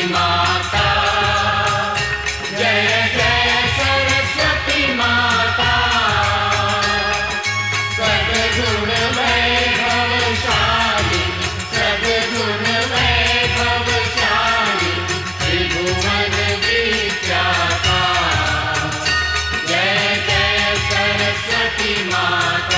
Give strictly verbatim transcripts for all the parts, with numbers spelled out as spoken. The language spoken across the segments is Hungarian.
माता, जय जय सरस्वती माता, सद्गुण वैभवशाली, सद्गुण वैभवशाली, त्रिभुवन विख्याता, जय जय सरस्वती माता।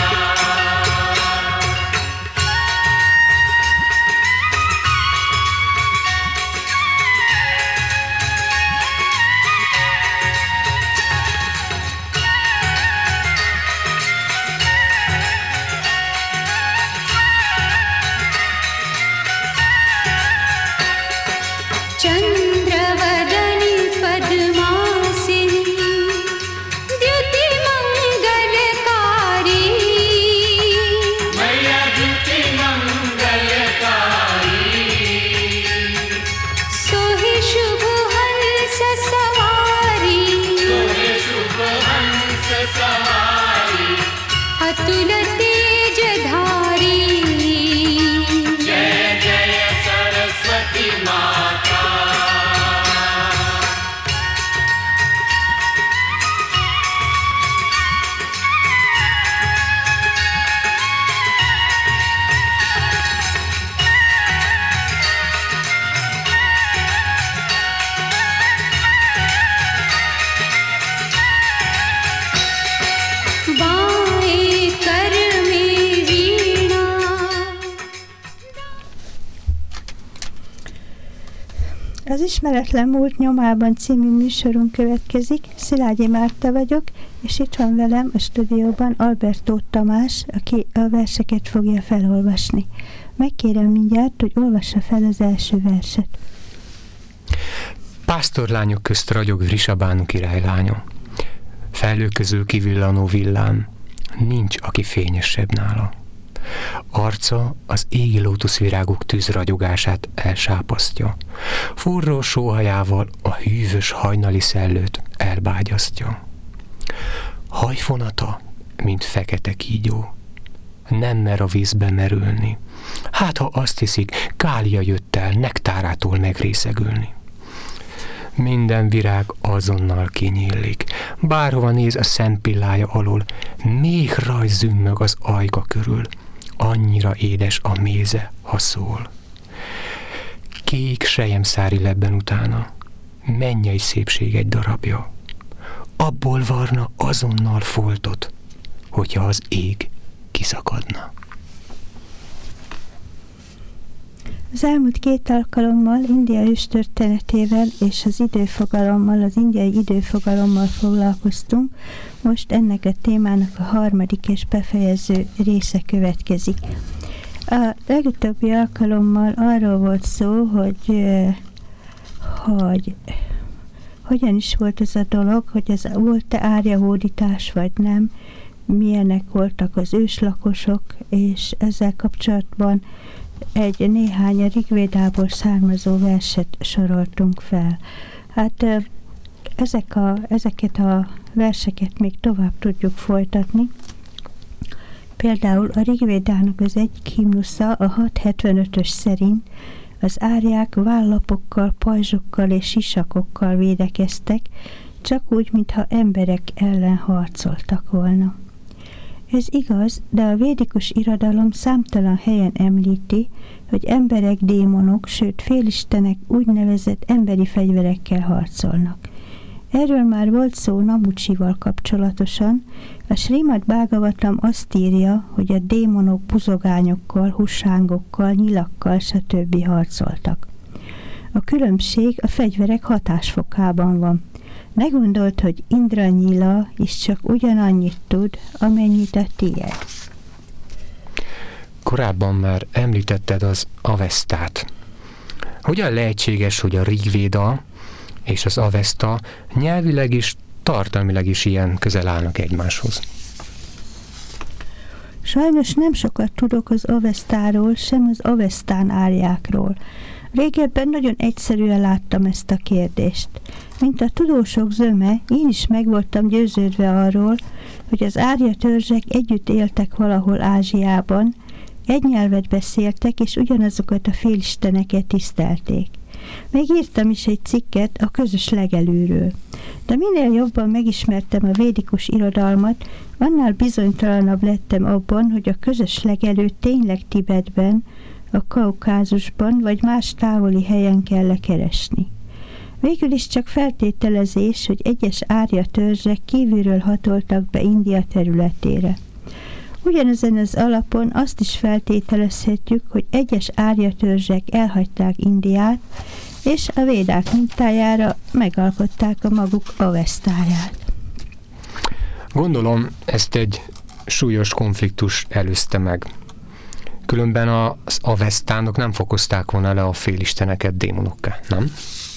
चंद्रवदनी पद्मासिनी द्युति मंगलकारी, मैया द्युति मंगलकारी, सोहि शुभ हंस सवारी, सोहे शुभ हंस सवारी, अतुल तेज धारी, जय जय सरस्वती माता। बाएं कर में वीणा। Az Ismeretlen Múlt nyomában című műsorunk következik. Szilágyi Márta vagyok, és itt van velem a stúdióban Albertó Tamás, aki a verseket fogja felolvasni. Megkérem mindjárt, hogy olvassa fel az első verset. Pásztorlányok közt ragyog Vrisabánu királylánya. Felhő közül kivillanó villám, nincs, aki fényesebb nála. Arca az égi lótuszvirágok tűzragyogását elsápasztja. Forró sóhajával a hűvös hajnali szellőt elbágyasztja. Hajfonata, mint fekete kígyó, nem mer a vízbe merülni. Hát, ha azt hiszik, Kália jött el nektárától megrészegülni. Minden virág azonnal kinyílik. Bárhova néz a szempillája alól, még rajz zümmög az ajka körül. Annyira édes a méze, ha szól. Kék selyemszári lebben utána, mennyei szépség egy darabja. Abból varna azonnal foltot, hogyha az ég kiszakadna. Az elmúlt két alkalommal India őstörténetével és az időfogalommal, az indiai időfogalommal foglalkoztunk. Most ennek a témának a harmadik és befejező része következik. A legutóbbi alkalommal arról volt szó, hogy, hogy hogyan is volt ez a dolog, hogy ez volt-e árjahódítás vagy nem, milyenek voltak az őslakosok, és ezzel kapcsolatban egy néhány a Rigvédából származó verset soroltunk fel. Hát ezek a, ezeket a verseket még tovább tudjuk folytatni. Például a Rigvédának az egyik himnusza, a hatszázhetvenötös szerint az árják vállapokkal, pajzsokkal és sisakokkal védekeztek, csak úgy, mintha emberek ellen harcoltak volna. Ez igaz, de a védikus irodalom számtalan helyen említi, hogy emberek, démonok, sőt félistenek úgynevezett emberi fegyverekkel harcolnak. Erről már volt szó Namucsival kapcsolatosan. A Srimad Bhagavatam azt írja, hogy a démonok buzogányokkal, hussángokkal, nyilakkal, stb. Harcoltak. A különbség a fegyverek hatásfokában van. Ne gondold, hogy Indranyila is csak ugyanannyit tud, amennyit a tiéd. Korábban már említetted az Avesztát. Hogyan lehetséges, hogy a Rigvéda és az Aveszta nyelvileg is, tartalmilag is ilyen közel állnak egymáshoz? Sajnos nem sokat tudok az Avesztáról, sem az Avesztán árjákról. Régebben nagyon egyszerűen láttam ezt a kérdést. Mint a tudósok zöme, én is meg voltam győződve arról, hogy az árja törzsek együtt éltek valahol Ázsiában, egy nyelvet beszéltek, és ugyanazokat a félisteneket tisztelték. Még írtam is egy cikket a közös legelőről. De minél jobban megismertem a védikus irodalmat, annál bizonytalanabb lettem abban, hogy a közös legelő tényleg Tibetben, a Kaukázusban vagy más távoli helyen kell lekeresni. Végül is csak feltételezés, hogy egyes árja törzsek kívülről hatoltak be India területére. Ugyanezen az alapon azt is feltételezhetjük, hogy egyes árja törzsek elhagyták Indiát, és a védák mintájára megalkották a maguk avesztáját. Gondolom, ezt egy súlyos konfliktus előzte meg. Különben az avesztánok nem fokozták volna le a félisteneket démonokká, nem?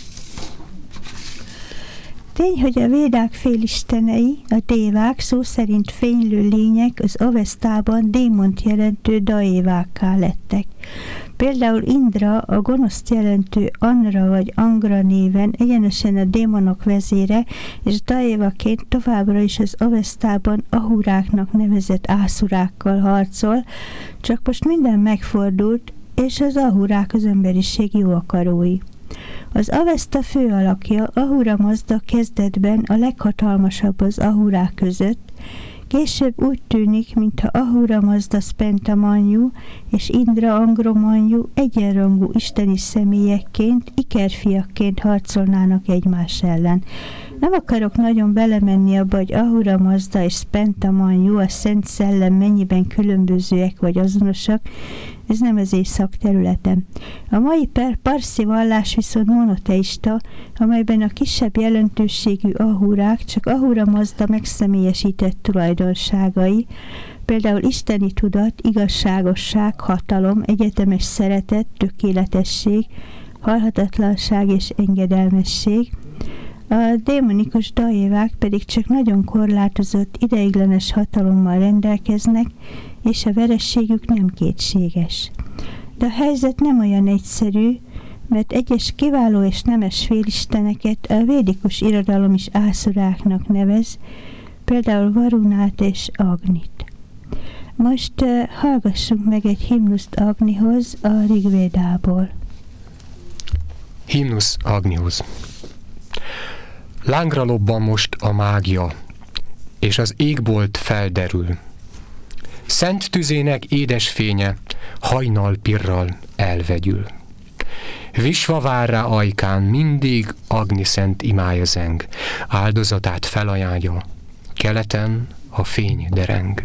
Tény, hogy a védák félistenei, a dévák, szó szerint fénylő lények az avesztában démont jelentő daévákká lettek. Például Indra, a gonoszt jelentő Anra vagy Angra néven egyenesen a démonok vezére, és daévaként továbbra is az avesztában ahuráknak nevezett ászurákkal harcol, csak most minden megfordult, és az ahurák az emberiség jó akarói. Az aveszta fő alakja, Ahura Mazda kezdetben a leghatalmasabb az ahurák között, később úgy tűnik, mintha Ahura Mazda Spenta Manyu és Indra Angro Manyu egyenrangú isteni személyekként, ikerfiakként harcolnának egymás ellen. Nem akarok nagyon belemenni abba, hogy Ahura Mazda és Spenta Manyu, a Szent Szellem mennyiben különbözőek vagy azonosak, ez nem az én szakterületem. A mai per parszi vallás viszont monoteista, amelyben a kisebb jelentőségű ahurák csak Ahura Mazda megszemélyesített tulajdonságai, például isteni tudat, igazságosság, hatalom, egyetemes szeretet, tökéletesség, halhatatlanság és engedelmesség, a démonikus daévák pedig csak nagyon korlátozott, ideiglenes hatalommal rendelkeznek, és a verességük nem kétséges. De a helyzet nem olyan egyszerű, mert egyes kiváló és nemes félisteneket a védikus irodalom is ászuráknak nevez, például Varunát és Agnit. Most uh, hallgassunk meg egy himnuszt Agnihoz a Rigvédából. Himnusz Agnihoz. Lángra lobban most a mágia, és az égbolt felderül. Szent tüzének édes fénye hajnal pirral elvegyül. Visva vár rá ajkán mindig Agni szent imája zeng, áldozatát felajánlja, keleten a fény dereng.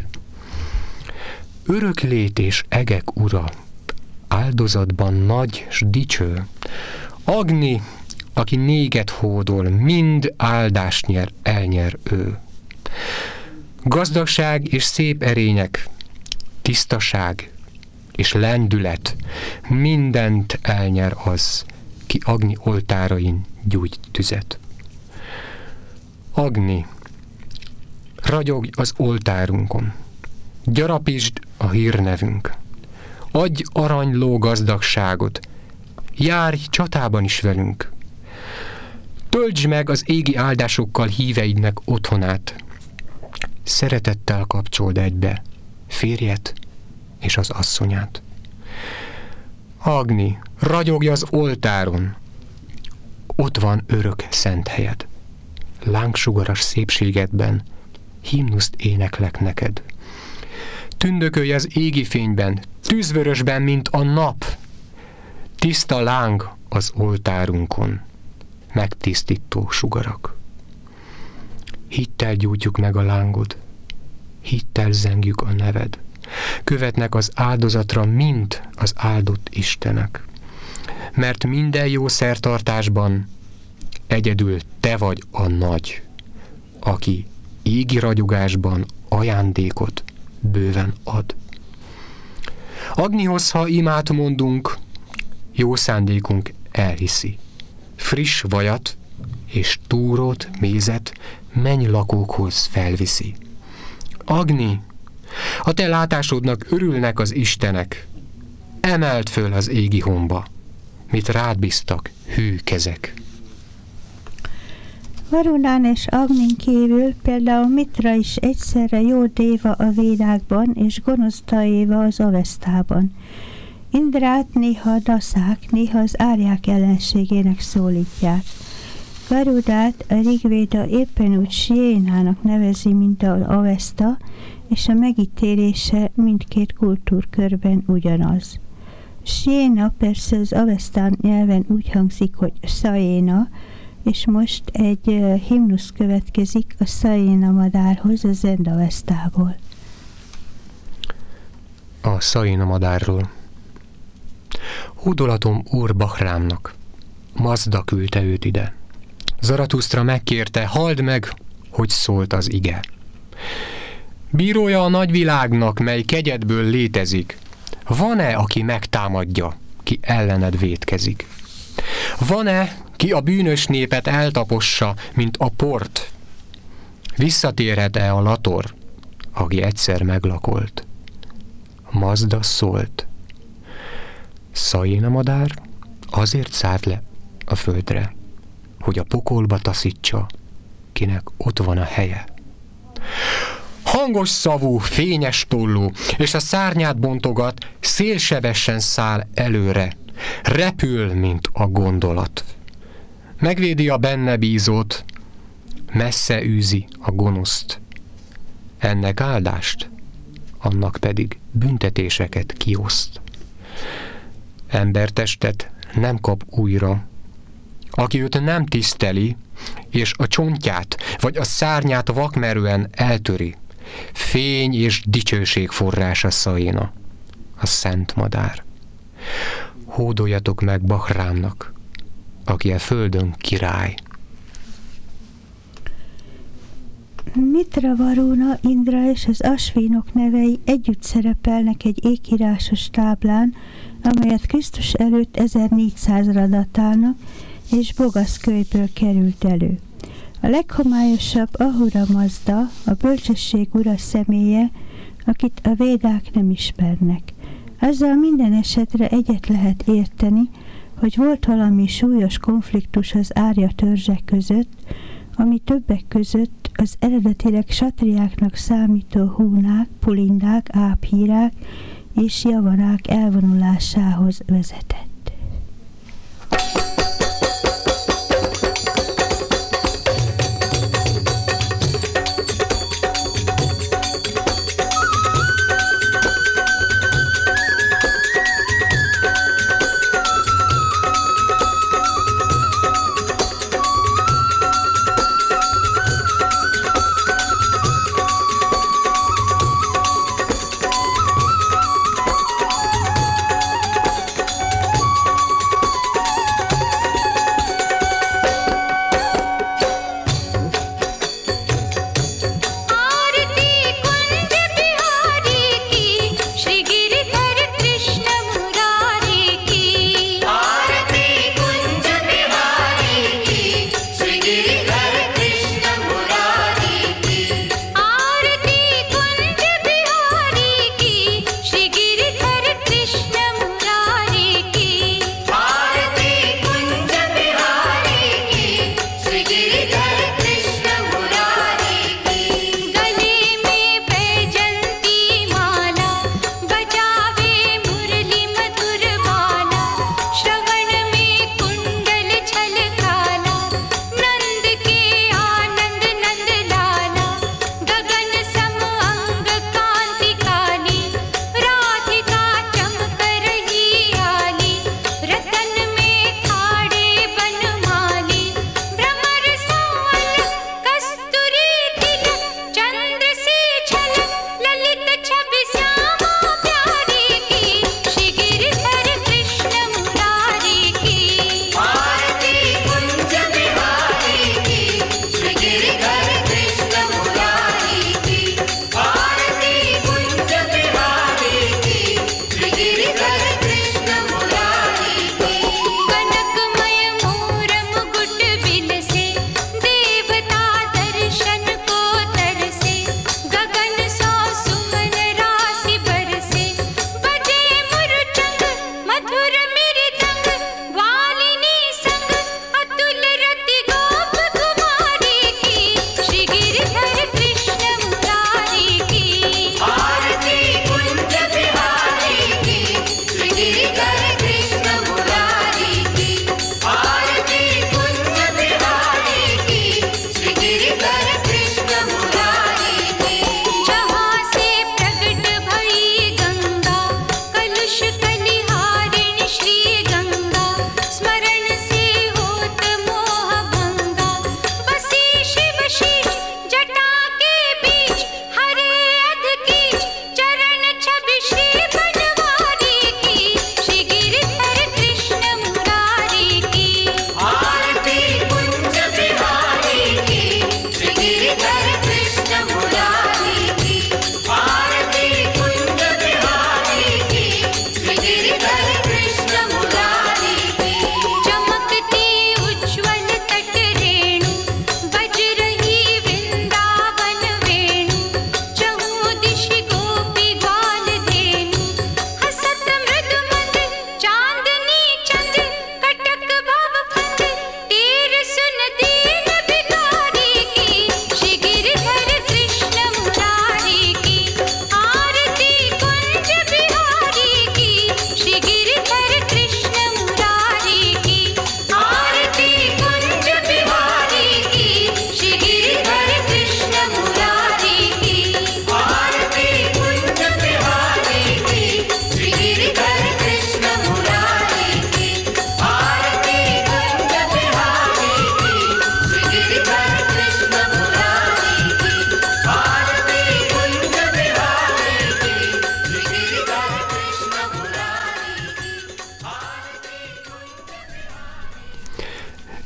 Örök lét és egek ura, áldozatban nagy s dicső, Agni, aki néget hódol, mind áldást nyer, elnyer ő. Gazdagság és szép erények, tisztaság és lendület, mindent elnyer az, ki Agni oltárain gyújt tüzet. Agni, ragyogj az oltárunkon, gyarapítsd a hírnevünk, adj aranyló gazdagságot, járj csatában is velünk, töltsd meg az égi áldásokkal híveidnek otthonát, szeretettel kapcsold egybe férjet és az asszonyát. Agni, ragyogj az oltáron, ott van örök szent helyed. Lángsugaras szépségedben himnuszt éneklek neked. Tündökölj az égi fényben, tűzvörösben, mint a nap. Tiszta láng az oltárunkon, megtisztító sugarak. Hittel gyújtjuk meg a lángod, hittel zengjük a neved. Követnek az áldozatra mind az áldott Istenek. Mert minden jó szertartásban egyedül te vagy a nagy, aki égi ragyogásban ajándékot bőven ad. Agnihoz, ha imát mondunk, jó szándékunk elhiszi. Friss vajat és túrót, mézet mennylakókhoz felviszi. Agni, a te látásodnak örülnek az istenek, emeld föl az égi homba, mit rád bíztak hű kezek. Varunán és Agnin kívül például Mitra is egyszerre jó déva a védákban és gonosz daéva az avesztában. Indrát néha a daszák, néha az árják ellenségének szólítják. Garudát a Rigvéda éppen úgy Siénának nevezi, mint a Avesta, és a megítélése mindkét kultúrkörben ugyanaz. Siéna persze az Avesztán nyelven úgy hangzik, hogy Szaéna, és most egy uh, himnusz következik a Szaéna madárhoz a Zendavesztából. A Szaéna madárról. Hódolatom úr Bahrámnak. Mazda küldte őt ide. Zaratusztra megkérte, halld meg, hogy szólt az ige. Bírója a nagyvilágnak, mely kegyedből létezik, van-e, aki megtámadja, ki ellened vétkezik? Van-e, ki a bűnös népet eltapossa, mint a port? Visszatérhet-e a lator, aki egyszer meglakolt? Mazda szólt. Szaéna madár azért szállt le a földre, hogy a pokolba taszítsa, kinek ott van a helye. Hangos szavú, fényes tollú, és a szárnyát bontogat, szélsebesen száll előre, repül, mint a gondolat. Megvédi a benne bízót, messze űzi a gonoszt. Ennek áldást, annak pedig büntetéseket kioszt. Embertestet nem kap újra, aki őt nem tiszteli, és a csontját vagy a szárnyát vakmerően eltöri. Fény és dicsőség forrása Szaéna, a szent madár. Hódoljatok meg Bahrámnak, aki a földön király. Mitra Varuna, Indra és az Asvinok nevei együtt szerepelnek egy ékírásos táblán, amelyet Krisztus előtt ezernégyszázra datálnak, és Bogasz kölyből került elő. A leghomályosabb Ahura Mazda, a bölcsesség ura személye, akit a védák nem ismernek. Ezzel minden esetre egyet lehet érteni, hogy volt valami súlyos konfliktus az árja törzsek között, ami többek között az eredetileg satriáknak számító húnák, pulindák, áphírák és javanák elvonulásához vezetett.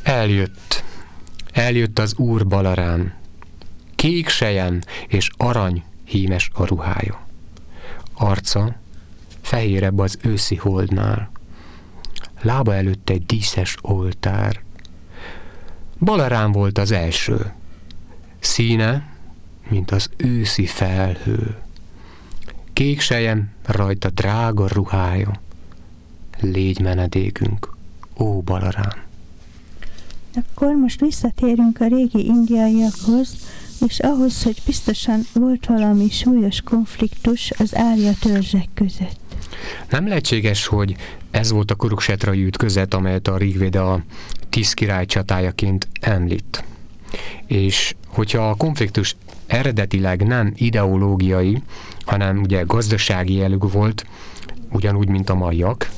Eljött, eljött az Úr Balarám, kék sejem és arany hímes a ruhája. Arca fehérebb az őszi holdnál, lába előtt egy díszes oltár. Balarám volt az első, színe, mint az őszi felhő. Kék sejem, rajta drága ruhája. Légy menedékünk, ó Balarám! Akkor most visszatérünk a régi indiaiakhoz, és ahhoz, hogy biztosan volt valami súlyos konfliktus az árja törzsek között. Nem lehetséges, hogy ez volt a Kuruksetrai ütközet, amelyet a Rigvéda a tíz király csatájaként említ. És hogyha a konfliktus eredetileg nem ideológiai, hanem ugye gazdasági jellegű volt, ugyanúgy, mint a maiak.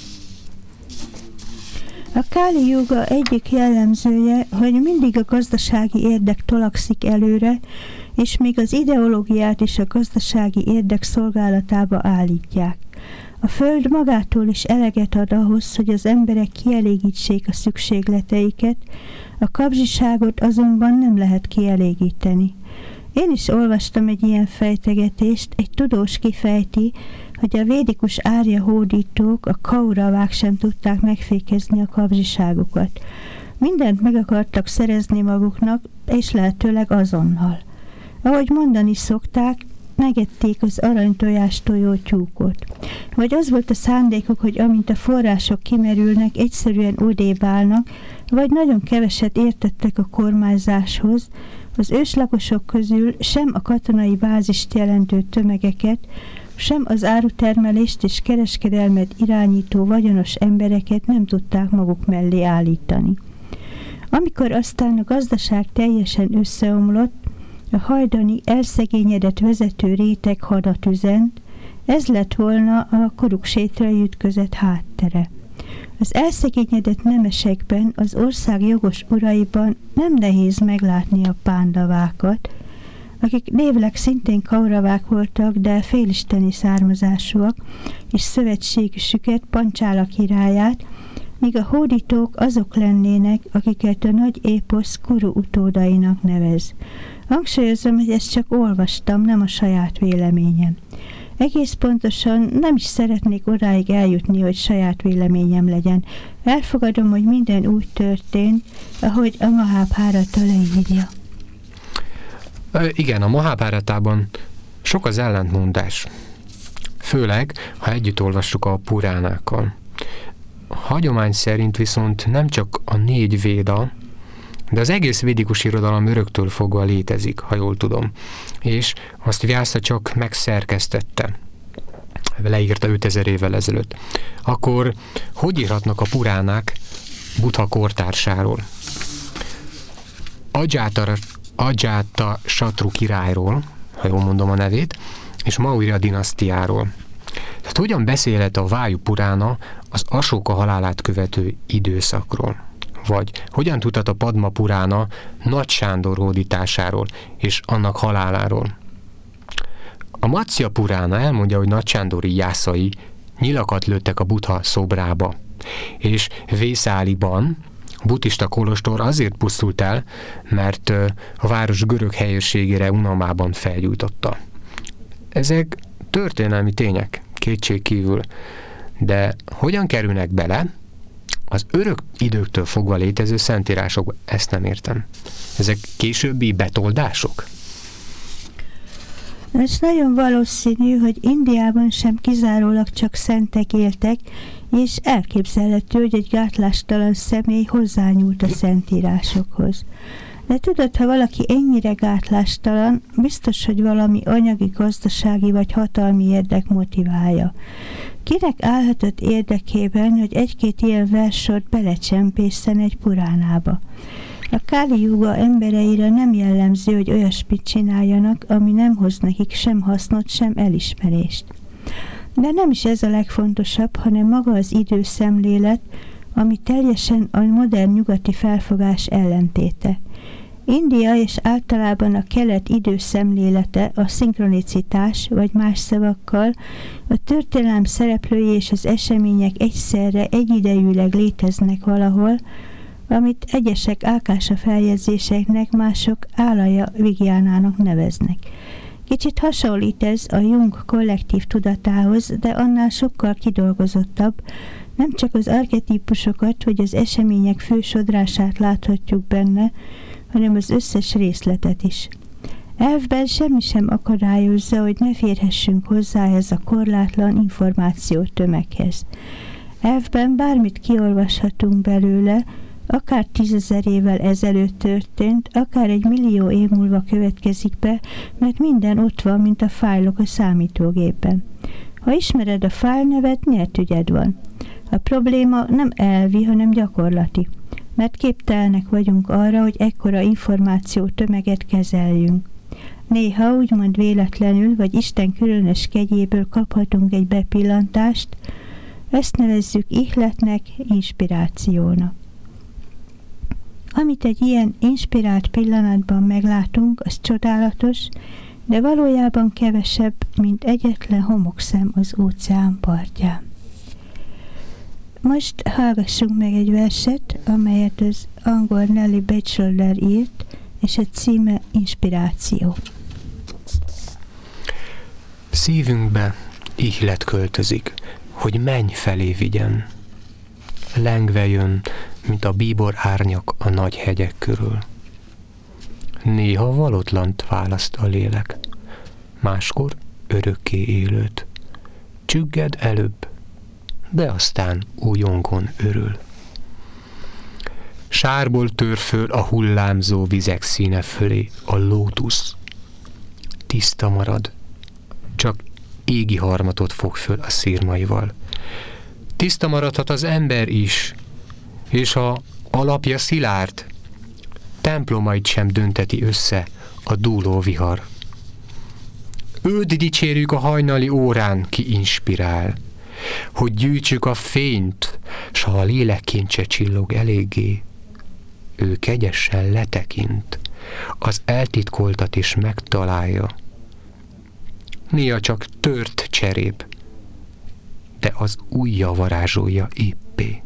A Káli Júga egyik jellemzője, hogy mindig a gazdasági érdek tolakszik előre, és még az ideológiát is a gazdasági érdek szolgálatába állítják. A föld magától is eleget ad ahhoz, hogy az emberek kielégítsék a szükségleteiket, a kapzsiságot azonban nem lehet kielégíteni. Én is olvastam egy ilyen fejtegetést, egy tudós kifejti, hogy a védikus árja hódítók, a kauravák sem tudták megfékezni a kapzsiságukat. Mindent meg akartak szerezni maguknak, és lehetőleg azonnal. Ahogy mondani szokták, megették az aranytojás tojó tyúkot. Vagy az volt a szándékuk, hogy amint a források kimerülnek, egyszerűen odébb állnak, vagy nagyon keveset értettek a kormányzáshoz. Az őslakosok közül sem a katonai bázist jelentő tömegeket, sem az árutermelést és kereskedelmet irányító vagyonos embereket nem tudták maguk mellé állítani. Amikor aztán a gazdaság teljesen összeomlott, a hajdani elszegényedett vezető réteg hadat üzent, ez lett volna a Kuruksétrai ütközet háttere. Az elszegényedett nemesekben, az ország jogos uraiban nem nehéz meglátni a pándavákat, akik névleg szintén kauravák voltak, de félisteni származásúak, és szövetségüsüket, Pancsála királyát, míg a hódítók azok lennének, akiket a nagy éposz Kuru utódainak nevez. Hangsúlyozom, hogy ezt csak olvastam, nem a saját véleményem. Egész pontosan nem is szeretnék odáig eljutni, hogy saját véleményem legyen. Elfogadom, hogy minden úgy történt, ahogy a Mahábhárata leírja. Igen, a Mahábháratában sok az ellentmondás. Főleg, ha együtt olvassuk a puránákkal. A hagyomány szerint viszont nem csak a négy véda, de az egész védikus irodalom öröktől fogva létezik, ha jól tudom. És azt Vyasa csak megszerkesztette, leírta ötezer évvel ezelőtt. Akkor hogy írhatnak a puránák Buddha kortársáról? Ajáta, Ajáta Satru királyról, ha jól mondom a nevét, és Maurya dinasztiáról. Tehát hogyan beszélhet a Váju Purána az Asóka halálát követő időszakról? Vagy hogyan tudhat a Padma Purána Nagy Sándor hódításáról és annak haláláról? A Matsya Purána elmondja, hogy Nagy Sándori jászai nyilakat lőttek a Buddha szobrába, és Vészáliban a buddhista kolostor azért pusztult el, mert a város görög helyőrségére unalmában felgyújtotta. Ezek történelmi tények, kétség kívül, de hogyan kerülnek bele az örök időktől fogva létező szentírásokba? Ezt nem értem. Ezek későbbi betoldások? Ez nagyon valószínű, hogy Indiában sem kizárólag csak szentek éltek, és elképzelhető, hogy egy gátlástalan személy hozzányúlt a szentírásokhoz. De tudod, ha valaki ennyire gátlástalan, biztos, hogy valami anyagi, gazdasági vagy hatalmi érdek motiválja. Kinek állhatott érdekében, hogy egy-két ilyen versort belecsempészen egy puránába? A Káli Júga embereire nem jellemző, hogy olyasmit csináljanak, ami nem hoz nekik sem hasznot, sem elismerést. De nem is ez a legfontosabb, hanem maga az időszemlélet, ami teljesen a modern nyugati felfogás ellentéte. India és általában a kelet időszemlélete, a szinkronicitás, vagy más szavakkal, a történelem szereplői és az események egyszerre egyidejűleg léteznek valahol, amit egyesek Ákása feljegyzéseknek, mások Álaja Vigyánának neveznek. Kicsit hasonlít ez a Jung kollektív tudatához, de annál sokkal kidolgozottabb. Nem csak az archetípusokat vagy az események fősodrását láthatjuk benne, hanem az összes részletet is. Elvben semmi sem akadályozza, hogy ne férhessünk hozzá ez a korlátlan információ tömeghez. Elvben bármit kiolvashatunk belőle, akár tízezer évvel ezelőtt történt, akár egy millió év múlva következik be, mert minden ott van, mint a fájlok a számítógépen. Ha ismered a fájlnevet, nyert ügyed van. A probléma nem elvi, hanem gyakorlati, mert képtelenek vagyunk arra, hogy ekkora információ tömeget kezeljünk. Néha úgymond véletlenül, vagy Isten különös kegyéből kaphatunk egy bepillantást, ezt nevezzük ihletnek, inspirációnak. Amit egy ilyen inspirált pillanatban meglátunk, az csodálatos, de valójában kevesebb, mint egyetlen homokszem az óceán partján. Most hallgassunk meg egy verset, amelyet az angol Nelly Batchelder írt, és a címe Inspiráció. Szívünkbe ihlet költözik, hogy menny felé vigyen. Lengve jön, mint a bíbor árnyak a nagy hegyek körül. Néha valótlant választ a lélek, máskor örökké élőt. Csügged előbb, de aztán újongon örül. Sárból tör föl a hullámzó vizek színe fölé a lótusz. Tiszta marad, csak égi harmatot fog föl a szirmaival. Tiszta maradhat az ember is, és ha alapja szilárd, templomait sem dönteti össze a dúló vihar. Őt dicsérjük a hajnali órán, ki inspirál, hogy gyűjtsük a fényt, s ha a lélek kincse csillog eléggé, ő kegyesen letekint, az eltitkoltat is megtalálja. Néha csak tört cserép, de az ujja varázsolja éppé.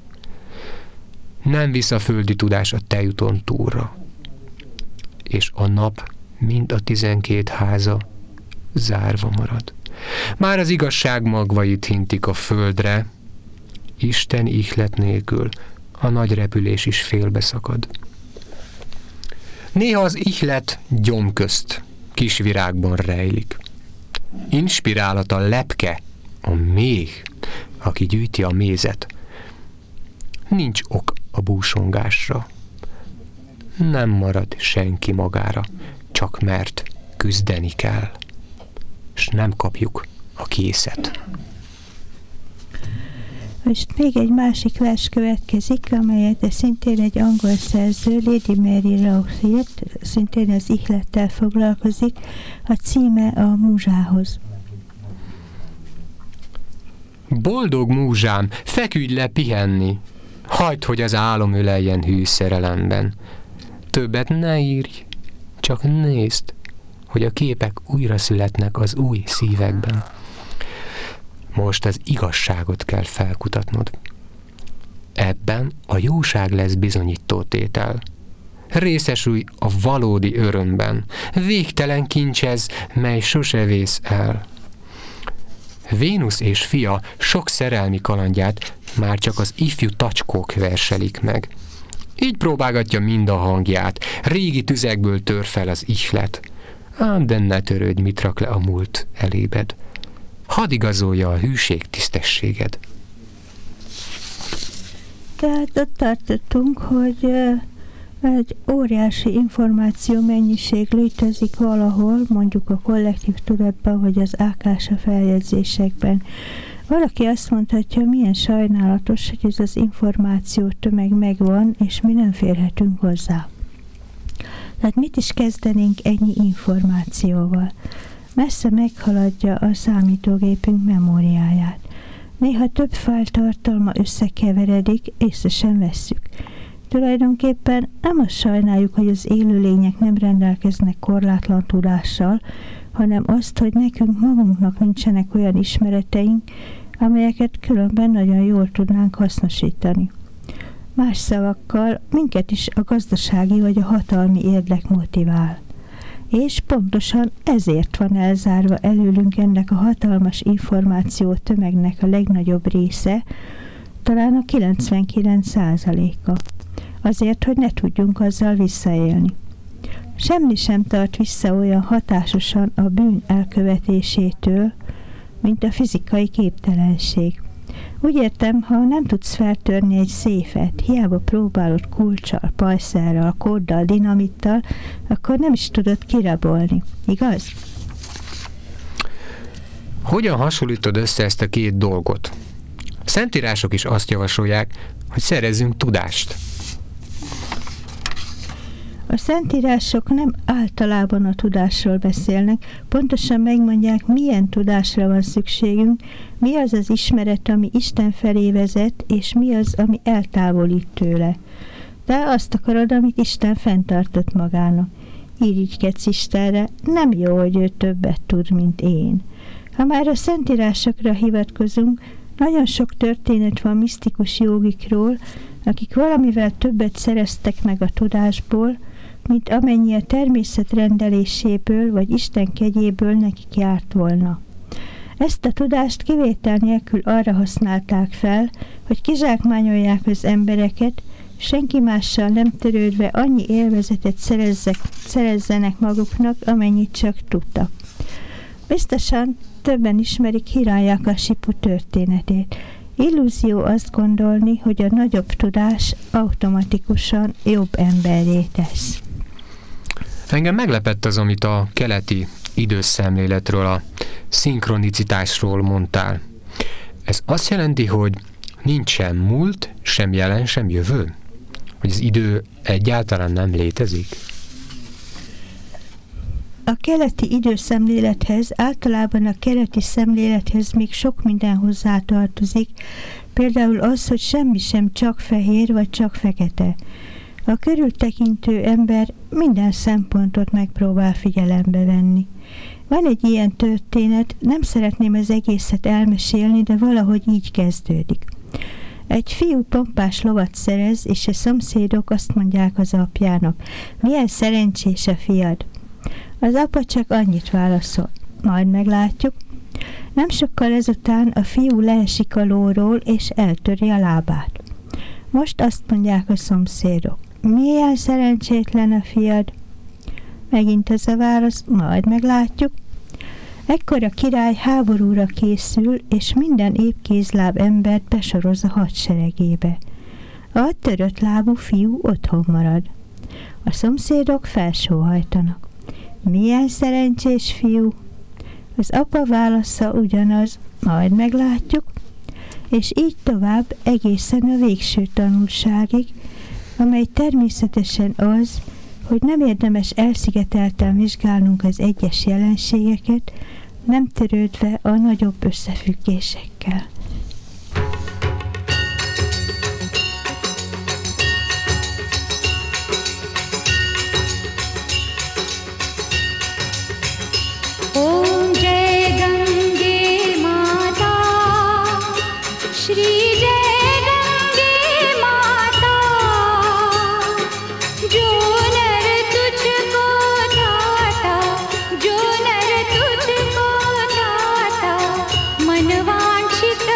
Nem visz a földi tudás a tejúton túlra, és a nap, mind a tizenkét háza zárva marad. Már az igazság magvait hintik a földre, Isten ihlet nélkül a nagy repülés is félbeszakad. Néha az ihlet gyom közt, kis virágban rejlik. Inspirálat a lepke, a méh, aki gyűjti a mézet. Nincs ok a búsongásra. Nem marad senki magára, csak mert küzdeni kell, s nem kapjuk a készet. Most még egy másik vers következik, amelyet szintén egy angol szerző, Lady Mary Rowse írt, szintén az ihlettel foglalkozik, a címe a múzsához. Boldog múzsám, feküdj le pihenni, hagyd, hogy az álom öleljen hű szerelemben. Többet ne írj, csak nézd, hogy a képek újra születnek az új szívekben. Most az igazságot kell felkutatnod. Ebben a jóság lesz bizonyító tétel. Részesülj a valódi örömben. Végtelen kincs ez, mely sose vész el. Vénusz és fia sok szerelmi kalandját már csak az ifjú tacskók verselik meg. Így próbálgatja mind a hangját, régi tüzekből tör fel az ihlet. Ám de ne törődj, mit rak le a múlt elébed. Hadd igazolja a hűség tisztességed. Tehát ott tartottunk, hogy egy óriási információ mennyiség létezik valahol, mondjuk a kollektív tudatban, vagy az Ákása feljegyzésekben. Valaki azt mondhatja, milyen sajnálatos, hogy ez az információ tömeg megvan, és mi nem férhetünk hozzá. Tehát mit is kezdenénk ennyi információval? Messze meghaladja a számítógépünk memóriáját. Néha több fájl tartalma összekeveredik, észre sem vesszük. Tulajdonképpen nem azt sajnáljuk, hogy az élőlények nem rendelkeznek korlátlan tudással, hanem azt, hogy nekünk magunknak nincsenek olyan ismereteink, amelyeket különben nagyon jól tudnánk hasznosítani. Más szavakkal, minket is a gazdasági vagy a hatalmi érdek motivál. És pontosan ezért van elzárva előlünk ennek a hatalmas információ tömegnek a legnagyobb része, talán a kilencvenkilenc százaléka. Azért, hogy ne tudjunk azzal visszaélni. Semmi sem tart vissza olyan hatásosan a bűn elkövetésétől, mint a fizikai képtelenség. Úgy értem, ha nem tudsz feltörni egy széfet, hiába próbálod kulccsal, pajszerrel, kóddal, dinamittal, akkor nem is tudod kirabolni. Igaz? Hogyan hasonlítod össze ezt a két dolgot? A szentírások is azt javasolják, hogy szerezzünk tudást. A szentírások nem általában a tudásról beszélnek, pontosan megmondják, milyen tudásra van szükségünk, mi az az ismeret, ami Isten felé vezet, és mi az, ami eltávolít tőle. De azt akarod, amit Isten fenntartott magának. Irigykedsz Istenre, nem jó, hogy ő többet tud, mint én. Ha már a szentírásokra hivatkozunk, nagyon sok történet van misztikus jogikról, akik valamivel többet szereztek meg a tudásból, mint amennyi a természet rendeléséből vagy Isten kegyéből nekik járt volna. Ezt a tudást kivétel nélkül arra használták fel, hogy kizsákmányolják az embereket, senki mással nem törődve annyi élvezetet szerezzek, szerezzenek maguknak, amennyit csak tudtak. Biztosan többen ismerik Hiranyakasipu történetét. Illúzió azt gondolni, hogy a nagyobb tudás automatikusan jobb emberré tesz. Engem meglepett az, amit a keleti időszemléletről, a szinkronicitásról mondtál. Ez azt jelenti, hogy nincs sem múlt, sem jelen, sem jövő? Hogy az idő egyáltalán nem létezik? A keleti időszemlélethez, általában a keleti szemlélethez még sok minden hozzátartozik, például az, hogy semmi sem csak fehér vagy csak fekete. A körültekintő ember minden szempontot megpróbál figyelembe venni. Van egy ilyen történet, nem szeretném az egészet elmesélni, de valahogy így kezdődik. Egy fiú pompás lovat szerez, és a szomszédok azt mondják az apjának, milyen szerencsés a fiad. Az apa csak annyit válaszol, majd meglátjuk. Nem sokkal ezután a fiú leesik a lóról, és eltöri a lábát. Most azt mondják a szomszédok, milyen szerencsétlen a fiad. Megint ez a válasz, majd meglátjuk. Ekkor a király háborúra készül, és minden épkézláb embert besoroz a hadseregébe. A törött lábú fiú otthon marad. A szomszédok felsóhajtanak. Milyen szerencsés fiú! Az apa válasza ugyanaz, majd meglátjuk, és így tovább egészen a végső tanulságig, amely természetesen az, hogy nem érdemes elszigetelten vizsgálnunk az egyes jelenségeket, nem törődve a nagyobb összefüggésekkel. Om Jai Gange Mata, Shri Jai Gange Mata, jo nar tujhko daata, jo nar tujhko daata, manvanchit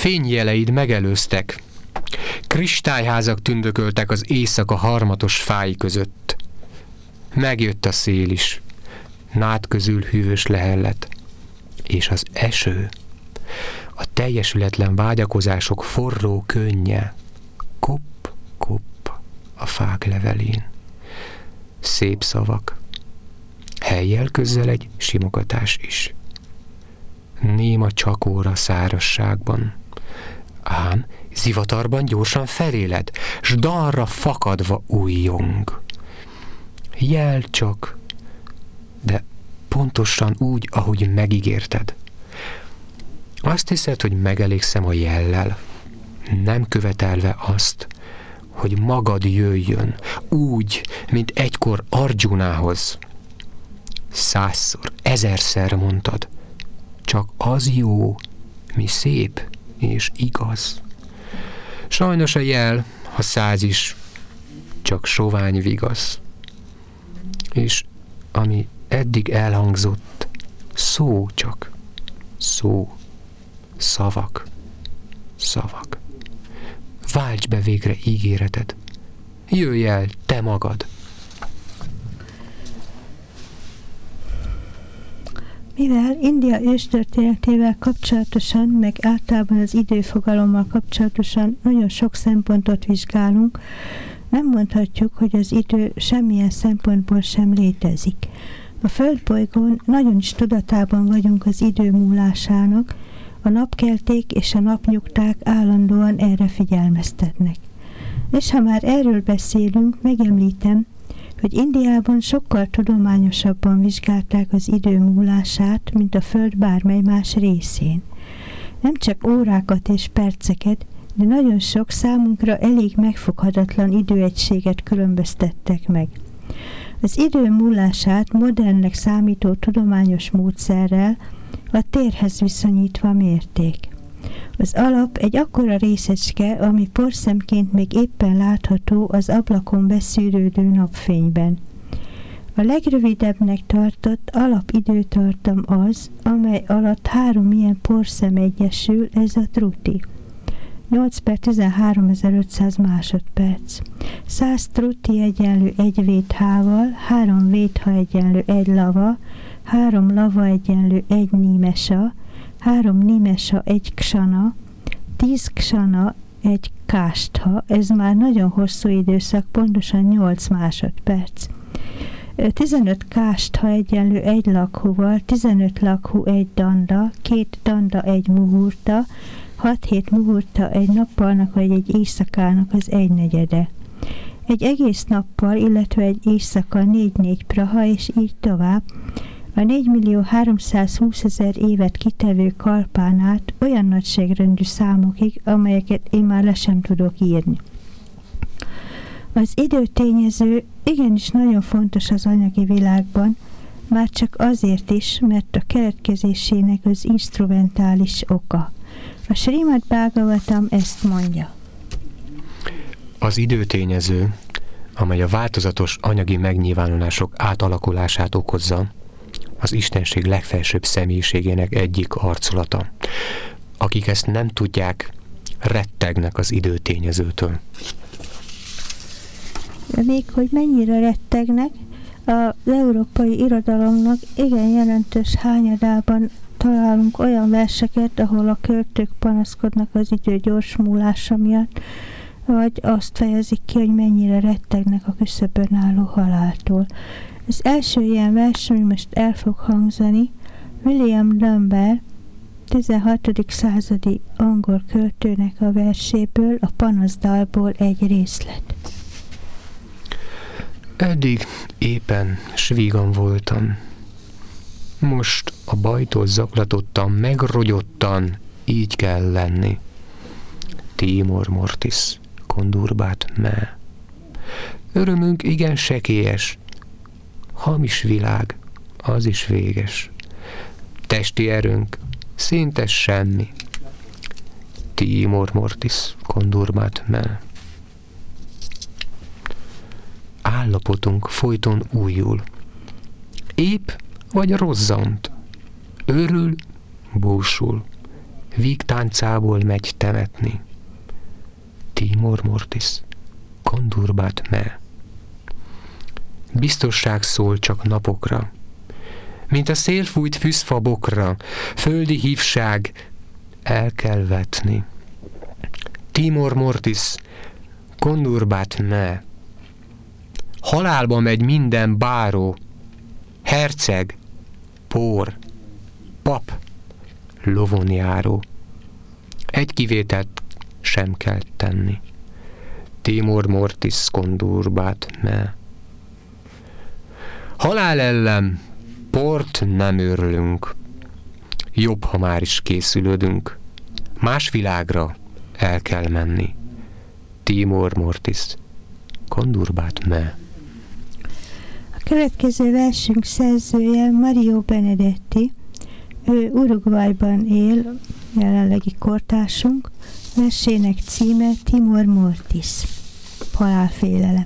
fényjeleid megelőztek. Kristályházak tündököltek az éjszaka harmatos fái között. Megjött a szél is, nád közül hűvös lehellet, és az eső, a teljesületlen vágyakozások forró könnye, kop-kop a fák levelén. Szép szavak, helyjel közel egy simogatás is. Néma csakóra szárazságban, ám zivatarban gyorsan feléled, s dalra fakadva újjong. Jel csak, de pontosan úgy, ahogy megígérted. Azt hiszed, hogy megelégszem a jellel, nem követelve azt, hogy magad jöjjön, úgy, mint egykor Arjunához. Százszor, ezerszer mondtad, csak az jó, mi szép és igaz. Sajnos a jel, ha száz is, csak sovány vigasz. És ami eddig elhangzott, szó csak, szó, szavak, szavak. Válts be végre ígéreted. Jöjj el, te magad. Mivel India őstörténetével kapcsolatosan, meg általában az időfogalommal kapcsolatosan nagyon sok szempontot vizsgálunk, nem mondhatjuk, hogy az idő semmilyen szempontból sem létezik. A Földbolygón nagyon is tudatában vagyunk az idő múlásának, a napkelték és a napnyugták állandóan erre figyelmeztetnek. És ha már erről beszélünk, megemlítem, hogy Indiában sokkal tudományosabban vizsgálták az idő múlását, mint a Föld bármely más részén. Nem csak órákat és perceket, de nagyon sok számunkra elég megfoghatatlan időegységet különböztettek meg. Az idő múlását modernnek számító tudományos módszerrel a térhez viszonyítva mérték. Az alap egy akkora részecske, ami porszemként még éppen látható az ablakon beszűrődő napfényben. A legrövidebbnek tartott alapidőtartam az, amely alatt három ilyen porszem egyesül, ez a truti. nyolc per tizenháromezer-ötszáz másodperc. száz truti egyenlő egy véthával, három vétha egyenlő egy lava, három lava egyenlő egy nímesa, három nímesa egy ksana, tíz ksana egy kástha, ez már nagyon hosszú időszak, pontosan nyolc másodperc. tizenöt kástha egyenlő egy lakhuval, tizenöt lakhu egy danda, két danda egy muhurta, hat hét muhurta egy nappalnak vagy egy éjszakának az egynegyede. Egy egész nappal, illetve egy éjszaka négy-négy praha, és így tovább, a négymillió-háromszázhúszezer évet kitevő kalpán át olyan nagyságrendű számokig, amelyeket én már le sem tudok írni. Az időtényező igenis nagyon fontos az anyagi világban, már csak azért is, mert a keletkezésének az instrumentális oka. A Srimad Bhagavatam ezt mondja. Az időtényező, amely a változatos anyagi megnyilvánulások átalakulását okozza, az Istenség legfelsőbb személyiségének egyik arculata. Akik ezt nem tudják, rettegnek az időtényezőtől. Még hogy mennyire rettegnek, az európai irodalomnak igen jelentős hányadában találunk olyan verseket, ahol a költők panaszkodnak az idő gyors múlása miatt, vagy azt fejezik ki, hogy mennyire rettegnek a küszöbön álló haláltól. Az első ilyen vers, ami most el fog hangzani, William Dunbar, tizenhatodik századi angol költőnek a verséből, a panaszdalból egy részlet. Eddig éppen s vígan voltam. Most a bajtól zaklatottan, megrogyottan, így kell lenni. Timor mortis, conturbat me. Örömünk igen sekélyes, hamis világ, az is véges. Testi erőnk szinte semmi. Timor mortis, conturbat me. Állapotunk folyton újul. Épp vagy rozzant, örül, búsul, vígtáncából megy temetni. Timor mortis, condurbat me. Biztosság szól csak napokra, mint a szél fújt fűzfabokra, földi hívság el kell vetni. Timor mortis, condurbat me. Halálba megy minden báró, herceg, pór, pap, lovonjáró. Egy kivételt sem kell tenni. Timor mortis condurbat me. Halál ellen port nem őrlünk. Jobb, ha már is készülődünk. Más világra el kell menni. Timor mortis condurbat me. A következő versünk szerzője Mario Benedetti. Ő Uruguayban él, jelenlegi kortársunk. Versének címe Timor mortis, halálfélelem.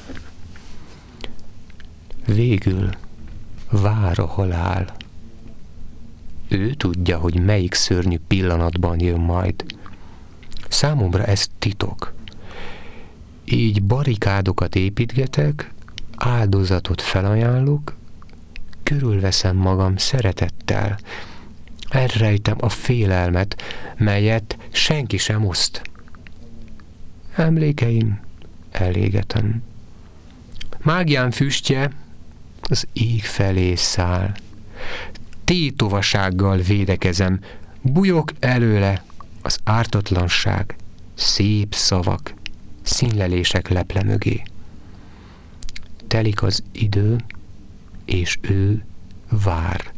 Végül vár a halál. Ő tudja, hogy melyik szörnyű pillanatban jön majd. Számomra ez titok. Így barikádokat építgetek, áldozatot felajánlok, körülveszem magam szeretettel, elrejtem a félelmet, melyet senki sem oszt. Emlékeim elégetem. Mágiám füstje az ég felé száll. Tétovasággal védekezem, bujok előle az ártatlanság, szép szavak, színlelések leple mögé. Telik az idő, és ő vár.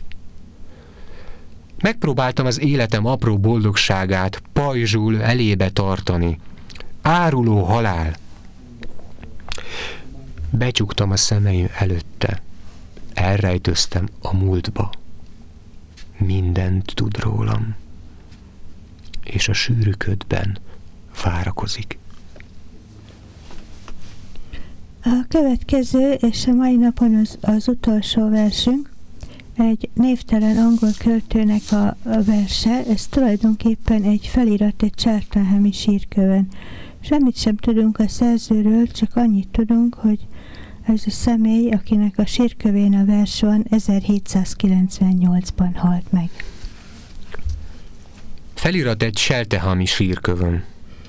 Megpróbáltam az életem apró boldogságát pajzsul elébe tartani. Áruló halál. Becsuktam a szemeim előtte. Elrejtőztem a múltba. Mindent tud rólam. És a sűrű ködben várakozik. A következő és a mai napon az, az utolsó versünk egy névtelen angol költőnek a, a verse. Ez tulajdonképpen egy felirat egy Cheltenhami sírkövön. Semmit sem tudunk a szerzőről, csak annyit tudunk, hogy ez a személy, akinek a sírkövén a vers van, ezerhétszázkilencvennyolcban halt meg. Felirat egy Cheltenhami sírkövön.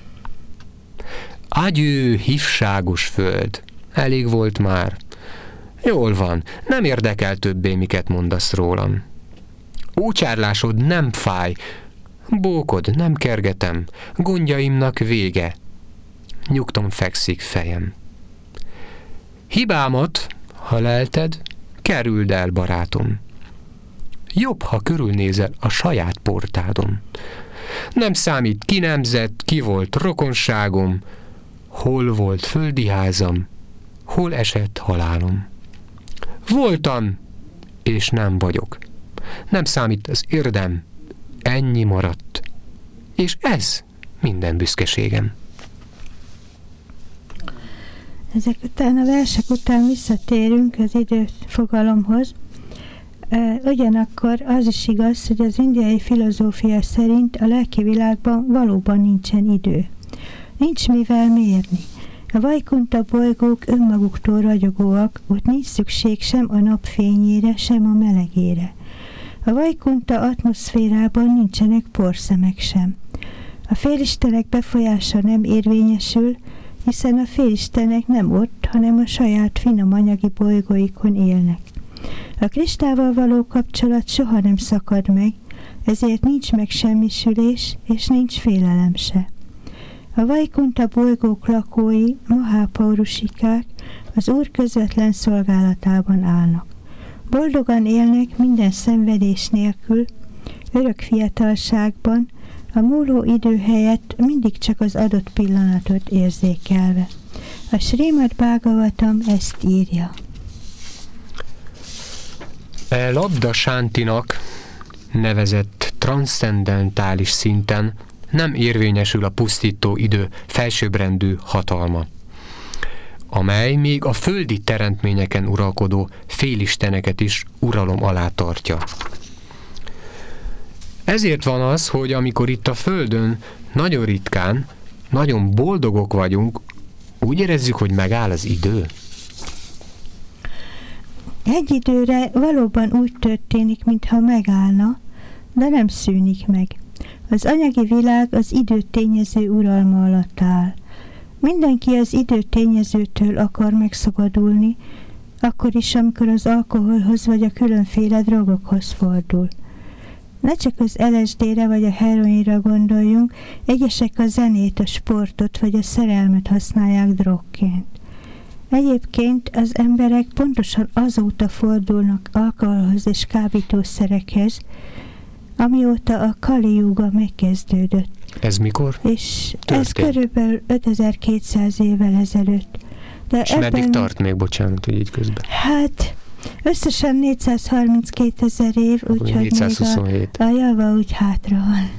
Ágyő, hívságos föld, elég volt már. Jól van, nem érdekel többé, miket mondasz rólam. Ócsárlásod nem fáj, bókod nem kergetem, gondjaimnak vége. Nyugton fekszik fejem. Hibámat, ha lelted, kerüld el, barátom. Jobb, ha körülnézel a saját portádon. Nem számít, ki nemzett, ki volt rokonságom, hol volt földi házam, hol esett halálom. Voltam, és nem vagyok. Nem számít az érdem, ennyi maradt. És ez minden büszkeségem. Ezek után, a versek után visszatérünk az időfogalomhoz. Ugyanakkor az is igaz, hogy az indiai filozófia szerint a lelki világban valóban nincsen idő. Nincs mivel mérni. A Vajkunta bolygók önmaguktól ragyogóak, ott nincs szükség sem a napfényére, sem a melegére. A Vajkunta atmoszférában nincsenek porszemek sem. A félistenek befolyása nem érvényesül, hiszen a félistenek nem ott, hanem a saját finom anyagi bolygóikon élnek. A kristályval való kapcsolat soha nem szakad meg, ezért nincs megsemmisülés, és nincs félelem se. A Vajkunta bolygók lakói, Mahapaurusikák, az Úr közvetlen szolgálatában állnak. Boldogan élnek minden szenvedés nélkül, örök fiatalságban, a múló idő helyett mindig csak az adott pillanatot érzékelve. A Srimad Bhagavatam ezt írja. E Labda Sántinak nevezett transzcendentális szinten nem érvényesül a pusztító idő felsőbbrendű hatalma, amely még a földi teremtményeken uralkodó félisteneket is uralom alá tartja. Ezért van az, hogy amikor itt a Földön nagyon ritkán, nagyon boldogok vagyunk, úgy érezzük, hogy megáll az idő. Egy időre valóban úgy történik, mintha megállna, de nem szűnik meg. Az anyagi világ az időtényező uralma alatt áll. Mindenki az időtényezőtől akar megszabadulni, akkor is, amikor az alkoholhoz vagy a különféle drogokhoz fordul. Ne csak az el es dé-re vagy a heroinra gondoljunk, egyesek a zenét, a sportot vagy a szerelmet használják drogként. Egyébként az emberek pontosan azóta fordulnak alkoholhoz és kábítószerekhez, amióta a Kali Yuga megkezdődött. Ez mikor? És történt? Ez körülbelül ötezer-kétszáz évvel ezelőtt. De és ebben... meddig tart még, bocsánat, hogy így közben? Hát összesen négyszázharminckétezer év, úgyhogy még a, a java úgy hátra van.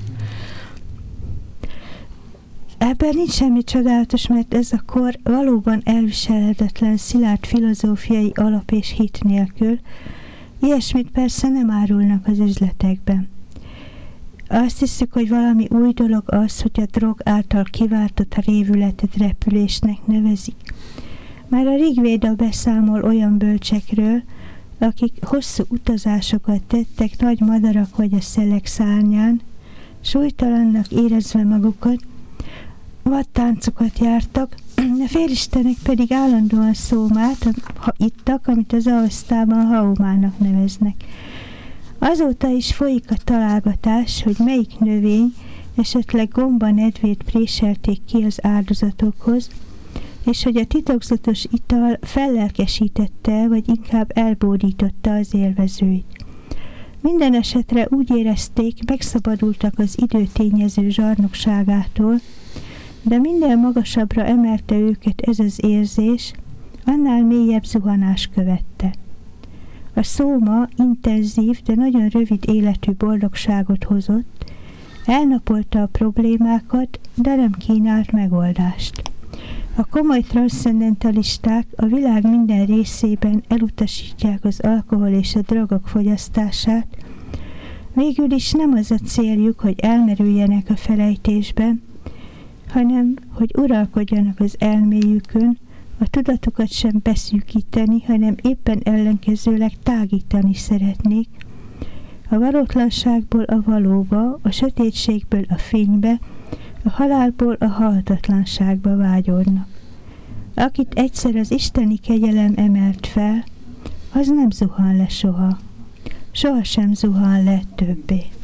Ebben nincs semmi csodálatos, mert ez a kor valóban elviselhetetlen, szilárd filozófiai alap és hit nélkül. Ilyesmit persze nem árulnak az üzletekben. Azt hiszük, hogy valami új dolog az, hogy a drog által kiváltott révületet repülésnek nevezik. Már a Rigvéda beszámol olyan bölcsekről, akik hosszú utazásokat tettek nagy madarak vagy a szelek szárnyán, súlytalannak érezve magukat, vattáncokat jártak, a félistenek pedig állandóan szómát, ha ittak, amit az avasztában haumának neveznek. Azóta is folyik a találgatás, hogy melyik növény, esetleg gomba nedvét préselték ki az áldozatokhoz, és hogy a titokzatos ital fellelkesítette, vagy inkább elbódította az élvezőit. Minden esetre úgy érezték, megszabadultak az időtényező zsarnokságától, de minél magasabbra emelte őket ez az érzés, annál mélyebb zuhanás követte. A szóma intenzív, de nagyon rövid életű boldogságot hozott, elnapolta a problémákat, de nem kínált megoldást. A komoly transzcendentalisták a világ minden részében elutasítják az alkohol és a drogok fogyasztását, végül is nem az a céljuk, hogy elmerüljenek a felejtésben, hanem, hogy uralkodjanak az elméjükön, a tudatukat sem beszűkíteni, hanem éppen ellenkezőleg tágítani szeretnék, a valótlanságból a valóba, a sötétségből a fénybe, a halálból a halhatatlanságba vágyódnak. Akit egyszer az isteni kegyelem emelt fel, az nem zuhan le soha. Sohasem zuhan le többé.